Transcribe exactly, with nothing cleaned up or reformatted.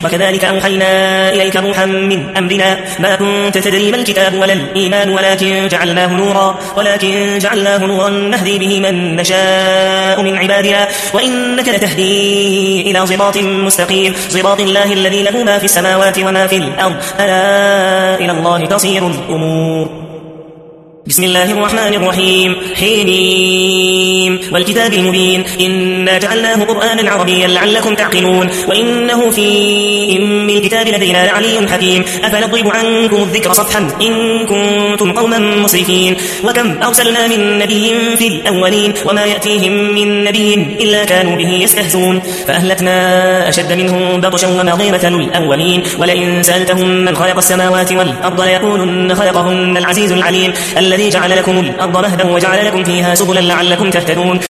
وكذلك أوحينا إليك روحا من أمرنا ما كنت تدري ما الكتاب ولا الإيمان ولكن جعلناه نورا ولكن جعلناه نورا نهدي به من نشاء من عبادنا وإنك لتهدي إلى صراط مستقيم صراط الله الذي له ما في السماوات وما في الأرض ألا إلى الله تصير الأمور. بسم الله الرحمن الرحيم حميم والكتاب المبين إنا جعلناه قرآنا عربيا لعلكم تعقلون وإنه في أم الكتاب لدينا لعلي حكيم أفنضرب عنكم الذكر صفحا إن كنتم قوما مسرفين وكم أرسلنا من نبي في الأولين وما يأتيهم من نبي إلا كانوا به يستهزون فأهلكنا أشد منهم بطشا وما ضيمة الأولين ولئن سألتهم من خلق السماوات والأرض ليقولن خلقهن العزيز العليم الذي جعل لكم الأرض مهدا وجعل لكم فيها سبلا لعلكم تهتدون